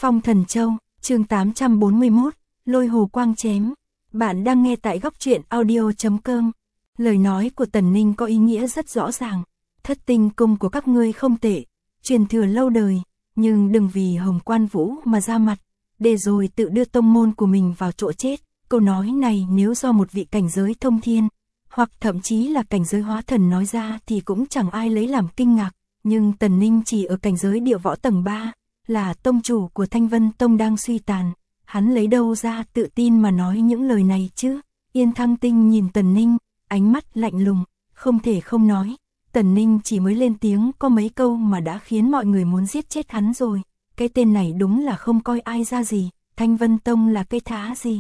Phong Thần Châu, chương 841, Lôi Hồ Quang Chém. Bạn đang nghe tại góc truyện audio.com. Lời nói của Tần Ninh có ý nghĩa rất rõ ràng. Thất tinh cung của các ngươi không tệ, truyền thừa lâu đời, nhưng đừng vì Hồng Quan Vũ mà ra mặt, để rồi tự đưa tông môn của mình vào chỗ chết. Câu nói này nếu do một vị cảnh giới thông thiên, hoặc thậm chí là cảnh giới hóa thần nói ra thì cũng chẳng ai lấy làm kinh ngạc. Nhưng Tần Ninh chỉ ở cảnh giới địa võ tầng 3, là tông chủ của Thanh Vân Tông đang suy tàn. Hắn lấy đâu ra tự tin mà nói những lời này chứ? Yên Thăng Tinh nhìn Tần Ninh, ánh mắt lạnh lùng, không thể không nói. Tần Ninh chỉ mới lên tiếng có mấy câu mà đã khiến mọi người muốn giết chết hắn rồi. Cái tên này đúng là không coi ai ra gì. Thanh Vân Tông là cái thá gì?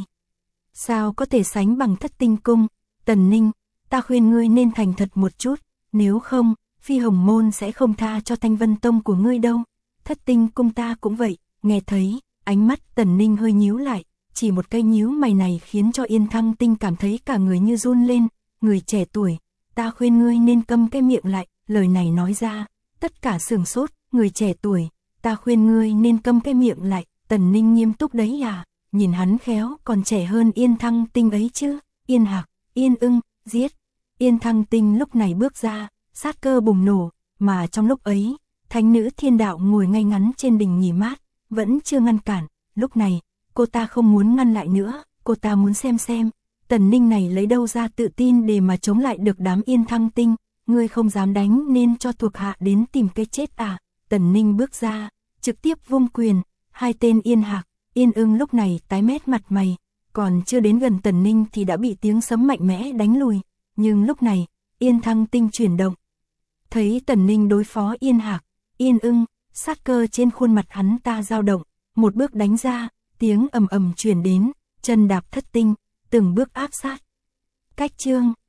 Sao có thể sánh bằng Thất Tinh Cung? Tần Ninh, ta khuyên ngươi nên thành thật một chút, nếu không, Phi Hồng Môn sẽ không tha cho Thanh Vân Tông của ngươi đâu. Thất Tinh Cung ta cũng vậy. Nghe thấy, ánh mắt Tần Ninh hơi nhíu lại, chỉ một cái nhíu mày này khiến cho Yên Thăng Tinh cảm thấy cả người như run lên. Người trẻ tuổi, ta khuyên ngươi nên câm cái miệng lại. Lời này nói ra, tất cả sửng sốt. Người trẻ tuổi, ta khuyên ngươi nên câm cái miệng lại. Tần Ninh nghiêm túc đấy à? Nhìn hắn khéo còn trẻ hơn Yên Thăng Tinh ấy chứ. Yên Hạc, Yên Ưng, giết. Yên Thăng Tinh lúc này bước ra, sát cơ bùng nổ, mà trong lúc ấy, thánh nữ Thiên Đạo ngồi ngay ngắn trên đỉnh nghỉ mát, vẫn chưa ngăn cản. Lúc này, cô ta không muốn ngăn lại nữa, cô ta muốn xem Tần Ninh này lấy đâu ra tự tin để mà chống lại được đám Yên Thăng Tinh. Ngươi không dám đánh nên cho thuộc hạ đến tìm cái chết à? Tần Ninh bước ra, trực tiếp vung quyền. Hai tên Yên Hạc, Yên Ưng lúc này tái mét mặt mày, còn chưa đến gần Tần Ninh thì đã bị tiếng sấm mạnh mẽ đánh lùi. Nhưng lúc này, Yên Thăng Tinh chuyển động. Thấy Tần Ninh đối phó Yên Hạc, Yên Ưng, sát cơ trên khuôn mặt hắn ta dao động, một bước đánh ra, tiếng ầm ầm truyền đến, chân đạp thất tinh, từng bước áp sát. Cách chương